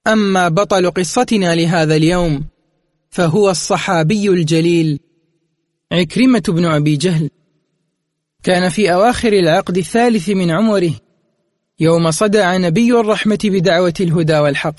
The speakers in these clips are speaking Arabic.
أما بطل قصتنا لهذا اليوم فهو الصحابي الجليل عكرمة بن أبي جهل. كان في أواخر العقد الثالث من عمره يوم صدع نبي الرحمة بدعوة الهدى والحق،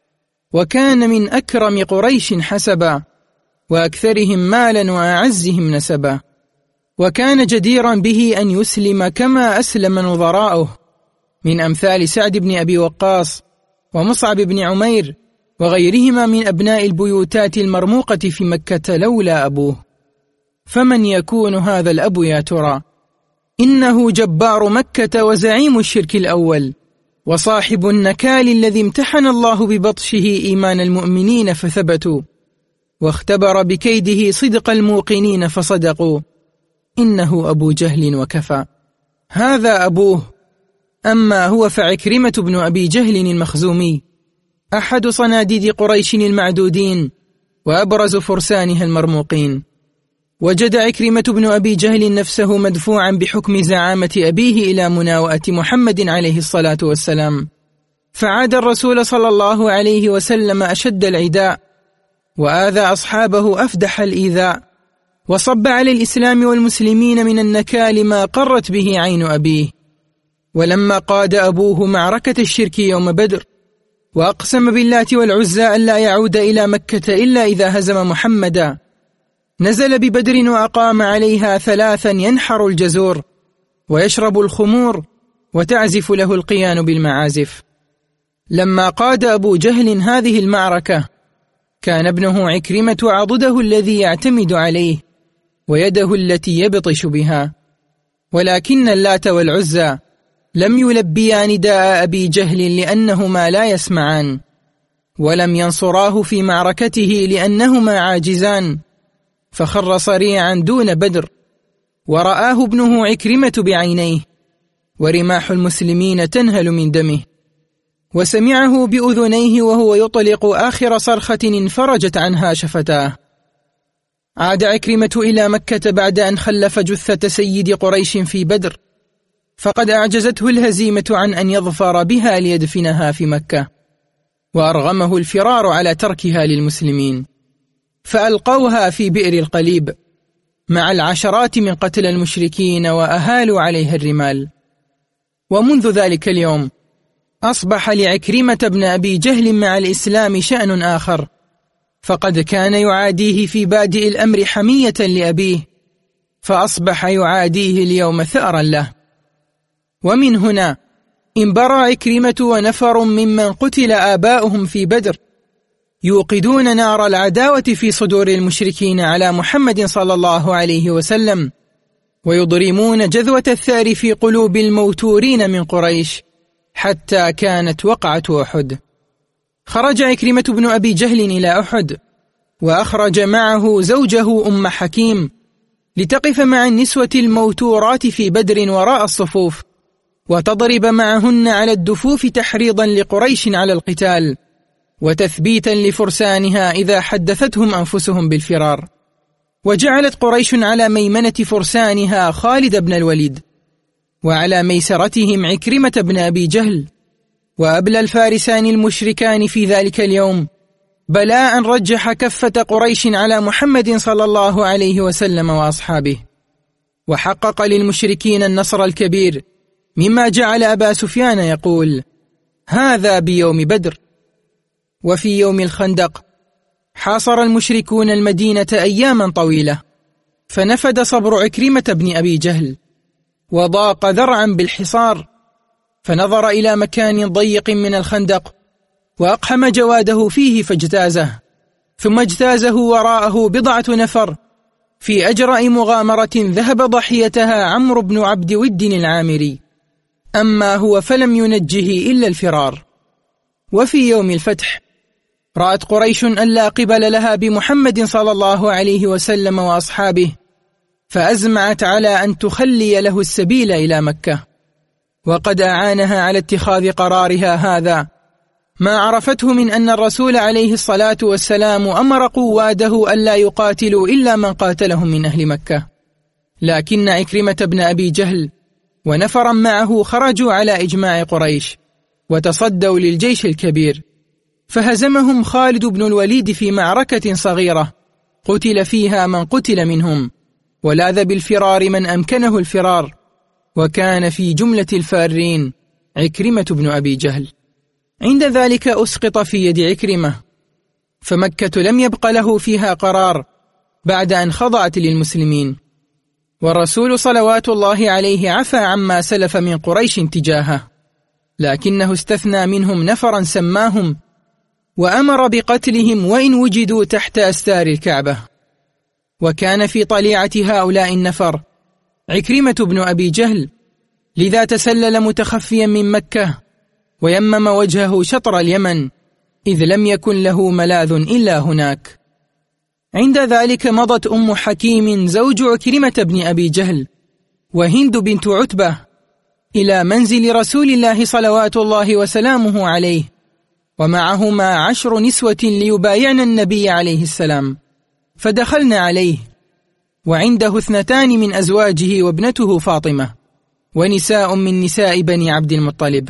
وكان من أكرم قريش حسبا وأكثرهم مالا وأعزهم نسبا، وكان جديرا به أن يسلم كما أسلم نظراؤه من أمثال سعد بن أبي وقاص ومصعب بن عمير وغيرهما من أبناء البيوتات المرموقة في مكة لولا أبوه. فمن يكون هذا الأب يا ترى؟ إنه جبار مكة وزعيم الشرك الأول، وصاحب النكال الذي امتحن الله ببطشه إيمان المؤمنين فثبتوا، واختبر بكيده صدق الموقنين فصدقوا. إنه أبو جهل وكفى. هذا أبوه. أما هو فعكرمة بن أبي جهل المخزومي أحد صناديد قريش المعدودين وأبرز فرسانها المرموقين. وجد عكرمة بن أبي جهل نفسه مدفوعا بحكم زعامة أبيه إلى مناوئة محمد عليه الصلاة والسلام، فعاد الرسول صلى الله عليه وسلم أشد العداء، وآذى أصحابه أفدح الإيذاء، وصب على الإسلام والمسلمين من النكال ما قرت به عين أبيه. ولما قاد أبوه معركة الشرك يوم بدر وأقسم باللات والعزى ألا يعود إلى مكة إلا إذا هزم محمدا، نزل ببدر وأقام عليها 3 ينحر الجزور ويشرب الخمور وتعزف له القيان بالمعازف. لما قاد أبو جهل هذه المعركة كان ابنه عكرمة عضده الذي يعتمد عليه ويده التي يبطش بها، ولكن اللات والعزى لم يلبيا نداء أبي جهل لأنهما لا يسمعان، ولم ينصراه في معركته لأنهما عاجزان، فخر صريعا دون بدر، ورآه ابنه عكرمة بعينيه، ورماح المسلمين تنهل من دمه، وسمعه بأذنيه وهو يطلق آخر صرخة انفرجت عنها شفتاه. عاد عكرمة إلى مكة بعد أن خلف جثة سيد قريش في بدر، فقد أعجزته الهزيمة عن أن يظفر بها ليدفنها في مكة، وأرغمه الفرار على تركها للمسلمين، فألقوها في بئر القليب مع العشرات من قتل المشركين وأهالوا عليها الرمال. ومنذ ذلك اليوم أصبح لعكرمة بن أبي جهل مع الإسلام شأن آخر، فقد كان يعاديه في بادئ الأمر حمية لأبيه، فأصبح يعاديه اليوم ثأرا له. ومن هنا انبرى عكرمة ونفر ممن قتل آباؤهم في بدر يوقدون نار العداوة في صدور المشركين على محمد صلى الله عليه وسلم، ويضرمون جذوة الثار في قلوب الموتورين من قريش، حتى كانت وقعة أحد. خرج عكرمة بن أبي جهل إلى أحد، وأخرج معه زوجه أم حكيم لتقف مع النسوة الموتورات في بدر وراء الصفوف، وتضرب معهن على الدفوف تحريضا لقريش على القتال، وتثبيتا لفرسانها إذا حدثتهم أنفسهم بالفرار. وجعلت قريش على ميمنة فرسانها خالد بن الوليد، وعلى ميسرتهم عكرمة بن أبي جهل. وأبلى الفارسان المشركان في ذلك اليوم بلاء رجح كفة قريش على محمد صلى الله عليه وسلم وأصحابه، وحقق للمشركين النصر الكبير، مما جعل أبا سفيان يقول: هذا بيوم بدر. وفي يوم الخندق حاصر المشركون المدينة أياما طويلة، فنفد صبر عكرمة بن أبي جهل، وضاق ذرعا بالحصار، فنظر إلى مكان ضيق من الخندق وأقحم جواده فيه فاجتازه، ثم اجتازه وراءه 10 نفر في أجرأ مغامرة ذهب ضحيتها عمرو بن عبد ود العامري، أما هو فلم ينجه إلا الفرار. وفي يوم الفتح رأت قريش أن لا قبل لها بمحمد صلى الله عليه وسلم وأصحابه، فأزمعت على أن تخلي له السبيل إلى مكة، وقد أعانها على اتخاذ قرارها هذا ما عرفته من أن الرسول عليه الصلاة والسلام أمر قواده ألا يقاتلوا إلا من قاتلهم من أهل مكة. لكن عكرمة بن أبي جهل ونفرا معه خرجوا على إجماع قريش وتصدوا للجيش الكبير، فهزمهم خالد بن الوليد في معركة صغيرة قتل فيها من قتل منهم، ولاذ بالفرار من أمكنه الفرار، وكان في جملة الفارين عكرمة بن أبي جهل. عند ذلك أسقط في يد عكرمة، فمكة لم يبق له فيها قرار بعد أن خضعت للمسلمين، والرسول صلوات الله عليه عفى عما سلف من قريش تجاهه، لكنه استثنى منهم نفرا سماهم وأمر بقتلهم وإن وجدوا تحت أستار الكعبة. وكان في طليعة هؤلاء النفر عكرمة بن أبي جهل، لذا تسلل متخفيا من مكة ويمم وجهه شطر اليمن، إذ لم يكن له ملاذ إلا هناك. عند ذلك مضت أم حكيم زوج عكرمة بن أبي جهل وهند بنت عتبة إلى منزل رسول الله صلوات الله وسلامه عليه، ومعهما 10 نسوة ليبايعن النبي عليه السلام، فدخلن عليه وعنده 2 من أزواجه وابنته فاطمة، ونساء من نساء بني عبد المطلب.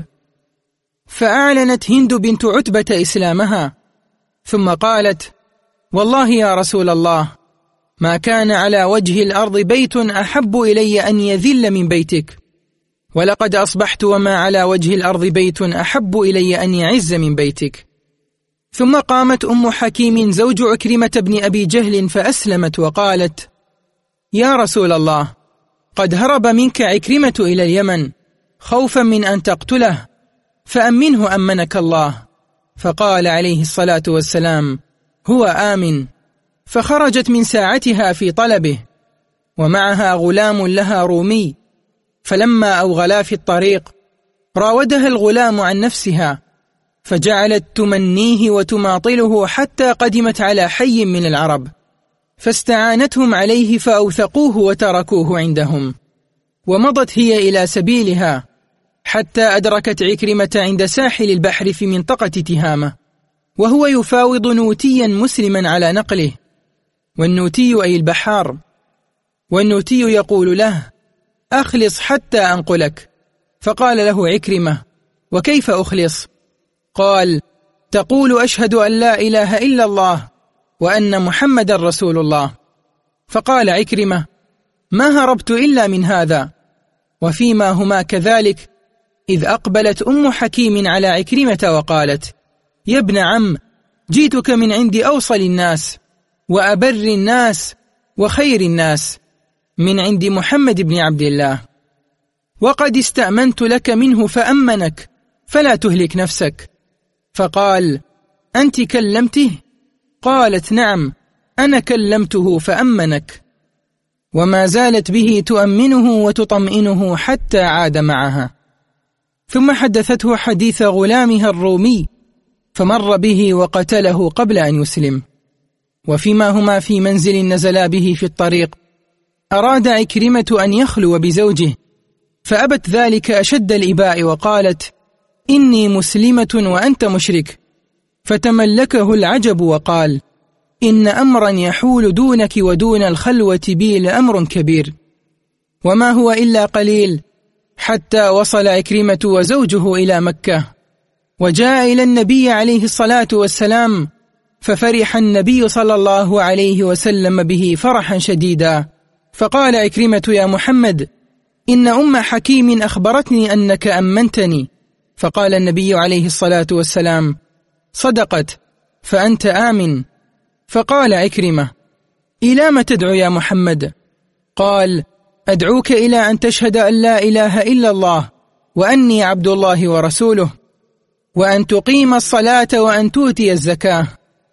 فأعلنت هند بنت عتبة إسلامها، ثم قالت: والله يا رسول الله، ما كان على وجه الأرض بيت أحب إلي أن يذل من بيتك، ولقد أصبحت وما على وجه الأرض بيت أحب إلي أن يعز من بيتك. ثم قامت أم حكيم زوج عكرمة بن أبي جهل فأسلمت وقالت: يا رسول الله، قد هرب منك عكرمة إلى اليمن خوفا من أن تقتله، فأمنه أمنك الله. فقال عليه الصلاة والسلام: هو آمن. فخرجت من ساعتها في طلبه، ومعها غلام لها رومي، فلما أوغلا في الطريق راودها الغلام عن نفسها، فجعلت تمنيه وتماطله حتى قدمت على حي من العرب، فاستعانتهم عليه فأوثقوه وتركوه عندهم، ومضت هي إلى سبيلها حتى أدركت عكرمة عند ساحل البحر في منطقة تهامة، وهو يفاوض نوتيا مسلما على نقله، والنوتي أي البحار، والنوتي يقول له: أخلص حتى أنقلك. فقال له عكرمة: وكيف أخلص؟ قال: تقول أشهد أن لا إله إلا الله وأن محمد رسول الله. فقال عكرمة: ما هربت إلا من هذا. وفيما هما كذلك إذ أقبلت أم حكيم على عكرمة وقالت: يا ابن عم، جئتك من عند أوصل الناس وأبر الناس وخير الناس، من عند محمد بن عبد الله، وقد استأمنت لك منه فأمنك، فلا تهلك نفسك. فقال: أنت كلمته؟ قالت: نعم، أنا كلمته فأمنك. وما زالت به تؤمنه وتطمئنه حتى عاد معها. ثم حدثته حديث غلامها الرومي، فمر به وقتله قبل أن يسلم. وفيما هما في منزل نزلا به في الطريق، أراد عكرمة أن يخلو بزوجه، فأبت ذلك أشد الإباء وقالت: إني مسلمة وأنت مشرك. فتملكه العجب وقال: إن أمرا يحول دونك ودون الخلوة بي لأمر كبير. وما هو إلا قليل حتى وصل عكرمة وزوجه إلى مكة، وجاء إلى النبي عليه الصلاة والسلام، ففرح النبي صلى الله عليه وسلم به فرحا شديدا. فقال عكرمة: يا محمد، إن أم حكيم أخبرتني أنك أمنتني. فقال النبي عليه الصلاة والسلام: صدقت، فأنت آمن. فقال عكرمة: إلى ما تدعو يا محمد؟ قال: أدعوك إلى أن تشهد أن لا إله إلا الله وأني عبد الله ورسوله، وأن تقيم الصلاة وأن تؤتي الزكاة،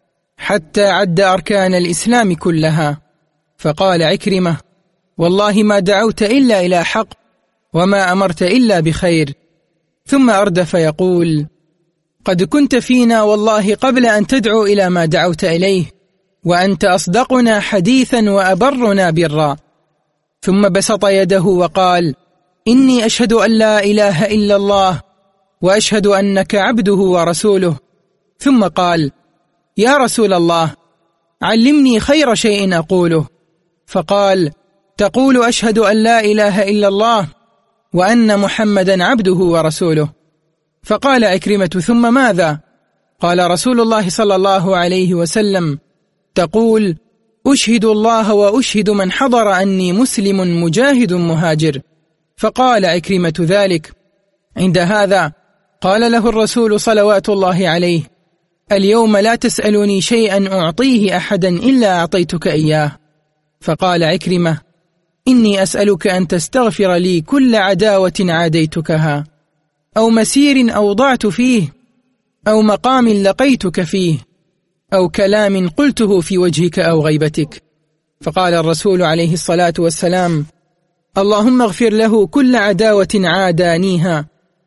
حتى عد أركان الإسلام كلها. فقال عكرمة: والله ما دعوت إلا إلى حق، وما أمرت إلا بخير. ثم أردف يقول: قد كنت فينا والله قبل أن تدعو إلى ما دعوت إليه، وأنت أصدقنا حديثا وأبرنا برا. ثم بسط يده وقال: إني أشهد أن لا إله إلا الله، وأشهد أنك عبده ورسوله. ثم قال: يا رسول الله، علمني خير شيء أقوله. فقال: تقول أشهد أن لا إله إلا الله وأن محمدا عبده ورسوله. فقال عكرمة: ثم ماذا؟ قال رسول الله صلى الله عليه وسلم: تقول: أشهد الله وأشهد من حضر أني مسلم مجاهد مهاجر. فقال عكرمة ذلك. عند هذا قال له الرسول صلوات الله عليه: اليوم لا تسألني شيئا أعطيه أحدا إلا أعطيتك إياه. فقال عكرمة: إني أسألك أن تستغفر لي كل عداوة عاديتكها، أو مسير أوضعت فيه، أو مقام لقيتك فيه، أو كلام قلته في وجهك أو غيبتك. فقال الرسول عليه الصلاة والسلام: اللهم اغفر له كل عداوة عادانيها،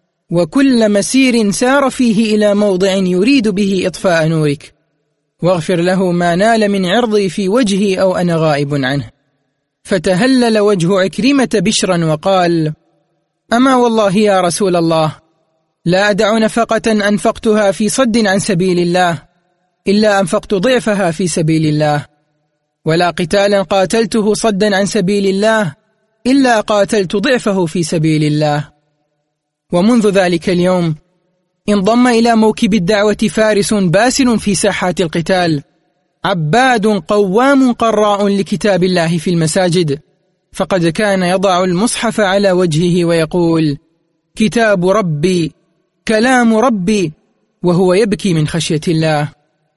وكل مسير سار فيه إلى موضع يريد به إطفاء نورك، واغفر له ما نال من عرضي في وجهي أو أنا غائب عنه. فتهلل وجه عكرمة بشرا وقال: أما والله يا رسول الله، لا أدع نفقة أنفقتها في صد عن سبيل الله إلا أنفقت ضعفها في سبيل الله، ولا قتالا قاتلته صدا عن سبيل الله إلا قاتلت ضعفه في سبيل الله. ومنذ ذلك اليوم انضم إلى موكب الدعوة فارس باسل في ساحات القتال، عباد قوام قراء لكتاب الله في المساجد، فقد كان يضع المصحف على وجهه ويقول: كتاب ربي، كلام ربي، وهو يبكي من خشية الله.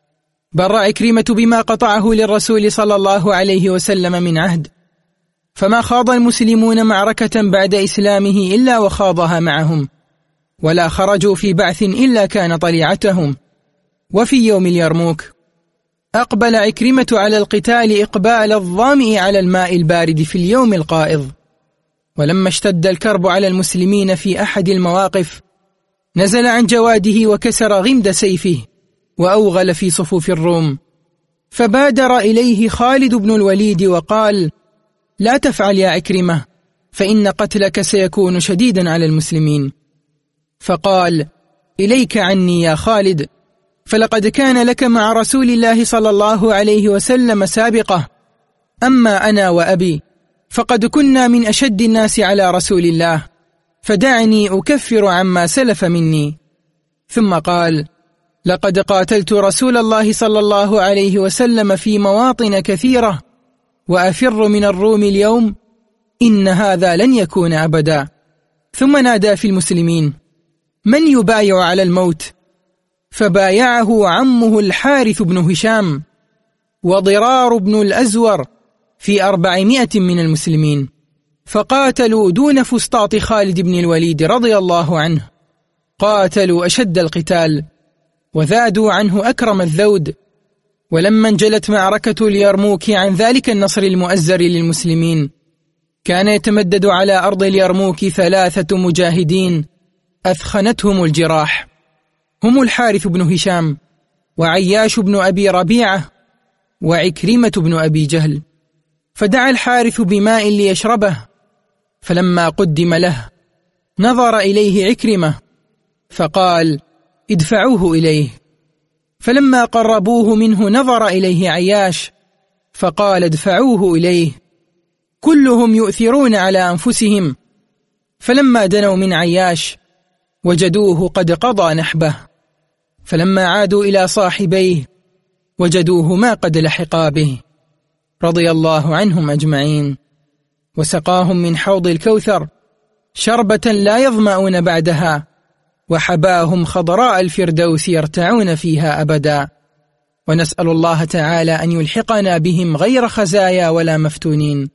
بر عكرمة بما قطعه للرسول صلى الله عليه وسلم من عهد، فما خاض المسلمون معركة بعد إسلامه إلا وخاضها معهم، ولا خرجوا في بعث إلا كان طليعتهم. وفي يوم اليرموك أقبل عكرمة على القتال إقبال الظامئ على الماء البارد في اليوم القائض، ولما اشتد الكرب على المسلمين في أحد المواقف نزل عن جواده وكسر غمد سيفه وأوغل في صفوف الروم، فبادر إليه خالد بن الوليد وقال: لا تفعل يا عكرمة، فإن قتلك سيكون شديدا على المسلمين. فقال: إليك عني يا خالد، فلقد كان لك مع رسول الله صلى الله عليه وسلم سابقة، أما أنا وأبي فقد كنا من أشد الناس على رسول الله، فدعني أكفر عما سلف مني. ثم قال: لقد قاتلت رسول الله صلى الله عليه وسلم في مواطن كثيرة، وأفر من الروم اليوم، إن هذا لن يكون أبدا. ثم نادى في المسلمين: من يبايع على الموت؟ فبايعه عمه الحارث بن هشام وضرار بن الأزور في 400 من المسلمين، فقاتلوا دون فسطاط خالد بن الوليد رضي الله عنه، قاتلوا أشد القتال وذادوا عنه أكرم الذود. ولما انجلت معركة اليرموك عن ذلك النصر المؤزر للمسلمين، كان يتمدد على أرض اليرموك 3 مجاهدين أثخنتهم الجراح، هم الحارث بن هشام، وعياش بن أبي ربيعة، وعكرمة بن أبي جهل. فدعا الحارث بماء ليشربه، فلما قدم له نظر إليه عكرمة فقال: ادفعوه إليه. فلما قربوه منه نظر إليه عياش فقال: ادفعوه إليه. كلهم يؤثرون على أنفسهم. فلما دنوا من عياش وجدوه قد قضى نحبه، فلما عادوا إلى صاحبيه وجدوهما قد لحقا به، رضي الله عنهم أجمعين، وسقاهم من حوض الكوثر شربة لا يظمأون بعدها، وحباهم خضراء الفردوس يرتعون فيها أبدا. ونسأل الله تعالى أن يلحقنا بهم غير خزايا ولا مفتونين.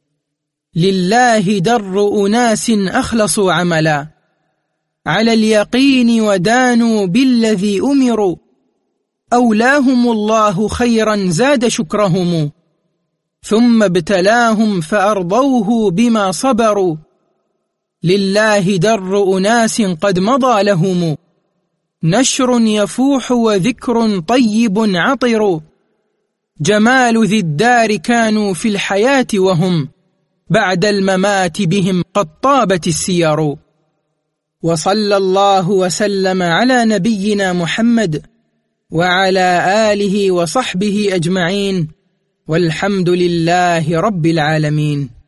لله در أناس أخلصوا عملا، على اليقين ودانوا بالذي أمروا، أولاهم الله خيرا زاد شكرهم، ثم ابتلاهم فأرضوه بما صبروا. لله در أناس قد مضى لهم، نشر يفوح وذكر طيب عطر، جمال ذي الدار كانوا في الحياة وهم بعد الممات بهم قد طابت السير. وصلى الله وسلم على نبينا محمد وعلى آله وصحبه أجمعين، والحمد لله رب العالمين.